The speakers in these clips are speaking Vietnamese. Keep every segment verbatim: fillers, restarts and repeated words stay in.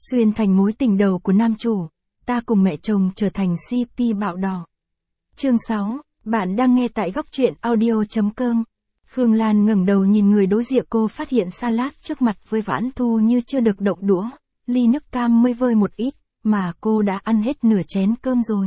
Xuyên thành mối tình đầu của nam chủ, ta cùng mẹ chồng trở thành xê pê bạo đỏ. Chương sáu, bạn đang nghe tại góc truyện audio chấm com. Khương Lan ngẩng đầu nhìn người đối diện, cô phát hiện salad trước mặt với Vãn Thu như chưa được động đũa, ly nước cam mới vơi một ít, mà cô đã ăn hết nửa chén cơm rồi.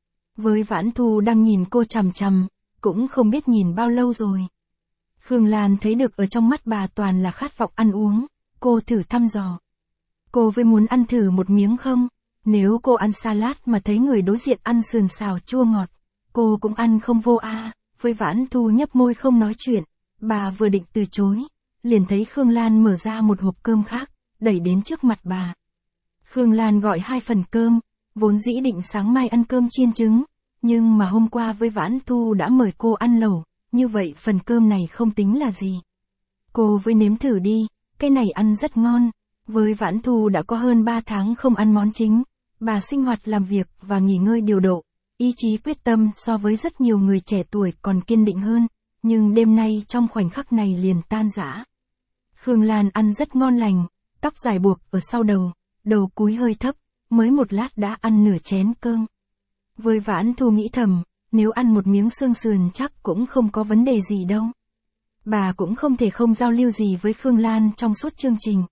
Với Vãn Thu đang nhìn cô chằm chằm, cũng không biết nhìn bao lâu rồi. Khương Lan thấy được ở trong mắt bà toàn là khát vọng ăn uống, cô thử thăm dò. Cô với muốn ăn thử một miếng không? Nếu cô ăn salad mà thấy người đối diện ăn sườn xào chua ngọt, cô cũng ăn không vô a. À. Với Vãn Thu nhấp môi không nói chuyện, bà vừa định từ chối, liền thấy Khương Lan mở ra một hộp cơm khác, đẩy đến trước mặt bà. Khương Lan gọi hai phần cơm, vốn dĩ định sáng mai ăn cơm chiên trứng, nhưng mà hôm qua với Vãn Thu đã mời cô ăn lẩu, như vậy phần cơm này không tính là gì. Cô với nếm thử đi, cái này ăn rất ngon. Với Vãn Thu đã có hơn ba tháng không ăn món chính, bà sinh hoạt làm việc và nghỉ ngơi điều độ, ý chí quyết tâm so với rất nhiều người trẻ tuổi còn kiên định hơn, nhưng đêm nay trong khoảnh khắc này liền tan rã. Khương Lan ăn rất ngon lành, tóc dài buộc ở sau đầu, đầu cúi hơi thấp, mới một lát đã ăn nửa chén cơm. Với Vãn Thu nghĩ thầm, nếu ăn một miếng xương sườn chắc cũng không có vấn đề gì đâu. Bà cũng không thể không giao lưu gì với Khương Lan trong suốt chương trình.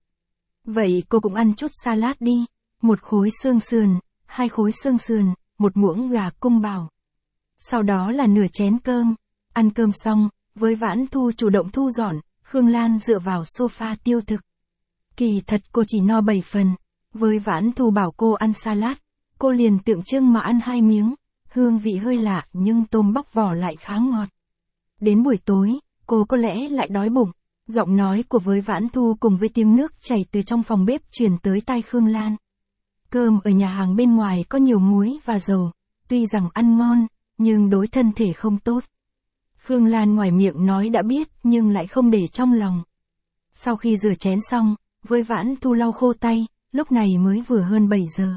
Vậy cô cũng ăn chút salad đi, một khối xương sườn, hai khối xương sườn, một muỗng gà cung bảo. Sau đó là nửa chén cơm, ăn cơm xong, với Vãn Thu chủ động thu dọn, Khương Lan dựa vào sofa tiêu thực. Kỳ thật cô chỉ no bảy phần, với Vãn Thu bảo cô ăn salad, cô liền tượng trưng mà ăn hai miếng, hương vị hơi lạ nhưng tôm bóc vỏ lại khá ngọt. Đến buổi tối, cô có lẽ lại đói bụng. Giọng nói của với Vãn Thu cùng với tiếng nước chảy từ trong phòng bếp truyền tới tai Khương Lan. Cơm ở nhà hàng bên ngoài có nhiều muối và dầu, tuy rằng ăn ngon, nhưng đối thân thể không tốt. Khương Lan ngoài miệng nói đã biết nhưng lại không để trong lòng. Sau khi rửa chén xong, với Vãn Thu lau khô tay, lúc này mới vừa hơn bảy giờ.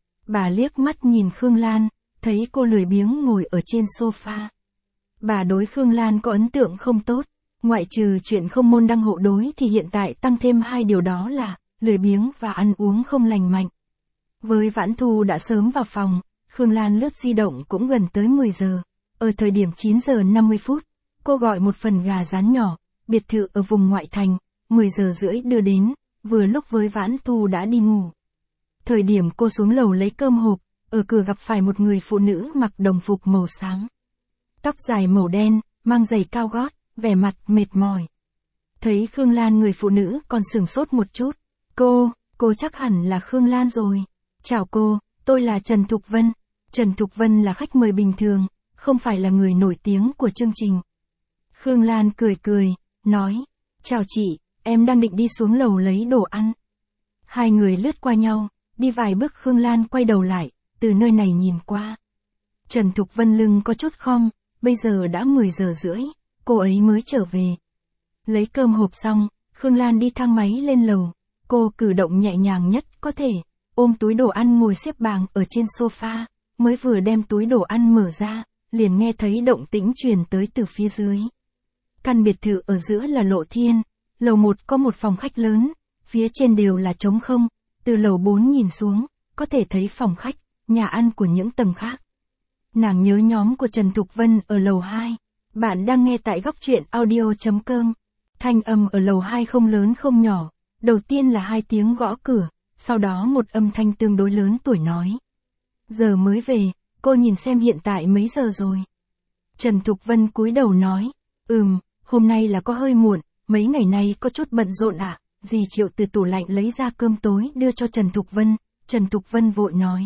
Bà liếc mắt nhìn Khương Lan, thấy cô lười biếng ngồi ở trên sofa. Bà đối Khương Lan có ấn tượng không tốt. Ngoại trừ chuyện không môn đăng hộ đối thì hiện tại tăng thêm hai điều đó là lười biếng và ăn uống không lành mạnh. Với Vãn Thu đã sớm vào phòng, Khương Lan lướt di động cũng gần tới mười giờ. Ở thời điểm chín giờ năm mươi phút, cô gọi một phần gà rán nhỏ, biệt thự ở vùng ngoại thành, mười giờ rưỡi đưa đến, vừa lúc với Vãn Thu đã đi ngủ. Thời điểm cô xuống lầu lấy cơm hộp, ở cửa gặp phải một người phụ nữ mặc đồng phục màu xám. Tóc dài màu đen, mang giày cao gót. Vẻ mặt mệt mỏi. Thấy Khương Lan, người phụ nữ còn sửng sốt một chút. Cô, cô chắc hẳn là Khương Lan rồi. Chào cô, tôi là Trần Thục Vân. Trần Thục Vân là khách mời bình thường, không phải là người nổi tiếng của chương trình. Khương Lan cười cười, nói, chào chị, em đang định đi xuống lầu lấy đồ ăn. Hai người lướt qua nhau, đi vài bước Khương Lan quay đầu lại, từ nơi này nhìn qua. Trần Thục Vân lưng có chút khom, bây giờ đã mười giờ rưỡi. Cô ấy mới trở về. Lấy cơm hộp xong, Khương Lan đi thang máy lên lầu. Cô cử động nhẹ nhàng nhất có thể, ôm túi đồ ăn ngồi xếp bằng ở trên sofa, mới vừa đem túi đồ ăn mở ra, liền nghe thấy động tĩnh truyền tới từ phía dưới. Căn biệt thự ở giữa là lộ thiên, lầu một có một phòng khách lớn, phía trên đều là trống không, từ lầu bốn nhìn xuống, có thể thấy phòng khách, nhà ăn của những tầng khác. Nàng nhớ nhóm của Trần Thục Vân ở lầu hai. Bạn đang nghe tại góc truyện audio chấm com. Thanh âm ở lầu hai không lớn không nhỏ, đầu tiên là hai tiếng gõ cửa, sau đó một âm thanh tương đối lớn tuổi nói. Giờ mới về, cô nhìn xem hiện tại mấy giờ rồi. Trần Thục Vân cúi đầu nói, ừm, hôm nay là có hơi muộn, mấy ngày nay có chút bận rộn ạ. À? Dì Triệu từ tủ lạnh lấy ra cơm tối đưa cho Trần Thục Vân, Trần Thục Vân vội nói.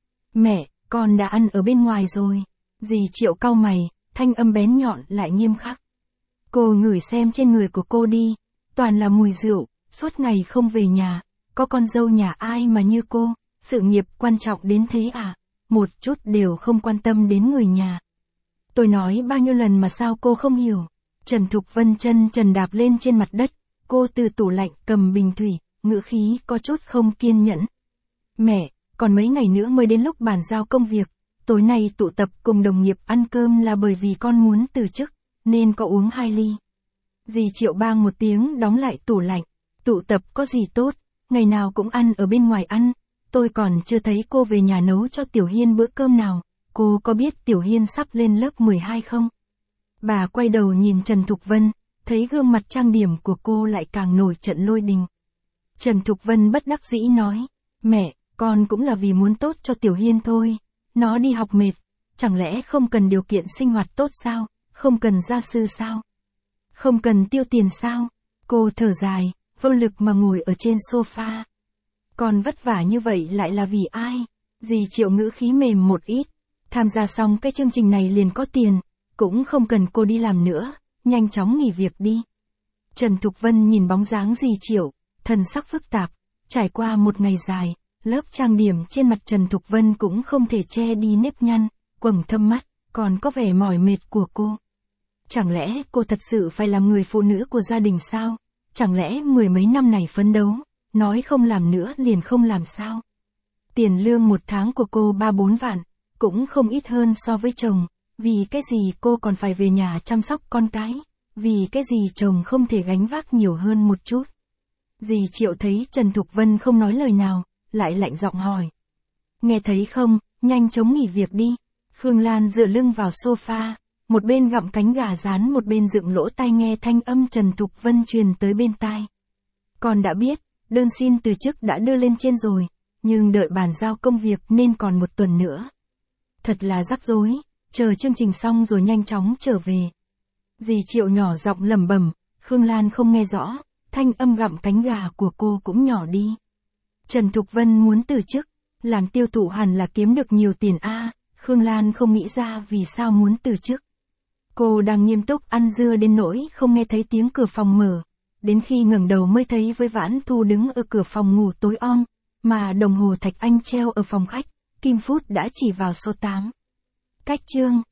Mẹ, con đã ăn ở bên ngoài rồi. Dì Triệu cau mày. Thanh âm bén nhọn lại nghiêm khắc. Cô ngửi xem trên người của cô đi, toàn là mùi rượu, suốt ngày không về nhà, có con dâu nhà ai mà như cô, sự nghiệp quan trọng đến thế à, một chút đều không quan tâm đến người nhà. Tôi nói bao nhiêu lần mà sao cô không hiểu. Trần Thục Vân chân trần đạp lên trên mặt đất, cô từ tủ lạnh cầm bình thủy, ngữ khí có chút không kiên nhẫn. Mẹ, còn mấy ngày nữa mới đến lúc bàn giao công việc. Tối nay tụ tập cùng đồng nghiệp ăn cơm là bởi vì con muốn từ chức, nên có uống hai ly. Dì Triệu bang một tiếng đóng lại tủ lạnh. Tụ tập có gì tốt, ngày nào cũng ăn ở bên ngoài ăn, tôi còn chưa thấy cô về nhà nấu cho Tiểu Hiên bữa cơm nào, cô có biết Tiểu Hiên sắp lên lớp mười hai không? Bà quay đầu nhìn Trần Thục Vân, thấy gương mặt trang điểm của cô lại càng nổi trận lôi đình. Trần Thục Vân bất đắc dĩ nói, mẹ, con cũng là vì muốn tốt cho Tiểu Hiên thôi, nó đi học mệt, chẳng lẽ không cần điều kiện sinh hoạt tốt sao, không cần gia sư sao? Không cần tiêu tiền sao? Cô thở dài, vô lực mà ngồi ở trên sofa. Còn vất vả như vậy lại là vì ai? Dì Triệu ngữ khí mềm một ít, tham gia xong cái chương trình này liền có tiền, cũng không cần cô đi làm nữa, nhanh chóng nghỉ việc đi. Trần Thục Vân nhìn bóng dáng dì Triệu, thần sắc phức tạp, trải qua một ngày dài, lớp trang điểm trên mặt Trần Thục Vân cũng không thể che đi nếp nhăn, quầng thâm mắt, còn có vẻ mỏi mệt của cô. Chẳng lẽ cô thật sự phải làm người phụ nữ của gia đình sao? Chẳng lẽ mười mấy năm này phấn đấu, nói không làm nữa liền không làm sao? Tiền lương một tháng của cô ba bốn vạn, cũng không ít hơn so với chồng, vì cái gì cô còn phải về nhà chăm sóc con cái, vì cái gì chồng không thể gánh vác nhiều hơn một chút. Dì Triệu thấy Trần Thục Vân không nói lời nào, lại lạnh giọng hỏi. Nghe thấy không, nhanh chóng nghỉ việc đi. Khương Lan dựa lưng vào sofa, một bên gặm cánh gà rán một bên dựng lỗ tai nghe thanh âm Trần Thục Vân truyền tới bên tai. Con đã biết, đơn xin từ chức đã đưa lên trên rồi, nhưng đợi bàn giao công việc nên còn một tuần nữa. Thật là rắc rối, chờ chương trình xong rồi nhanh chóng trở về. Dì Triệu nhỏ giọng lẩm bẩm, Khương Lan không nghe rõ, thanh âm gặm cánh gà của cô cũng nhỏ đi. Trần Thục Vân muốn từ chức, làm tiêu thụ hẳn là kiếm được nhiều tiền a. Khương Lan không nghĩ ra vì sao muốn từ chức. Cô đang nghiêm túc ăn dưa đến nỗi không nghe thấy tiếng cửa phòng mở, đến khi ngẩng đầu mới thấy với Vãn Thu đứng ở cửa phòng ngủ tối om, mà đồng hồ Thạch Anh treo ở phòng khách, kim phút đã chỉ vào số tám. Cách chương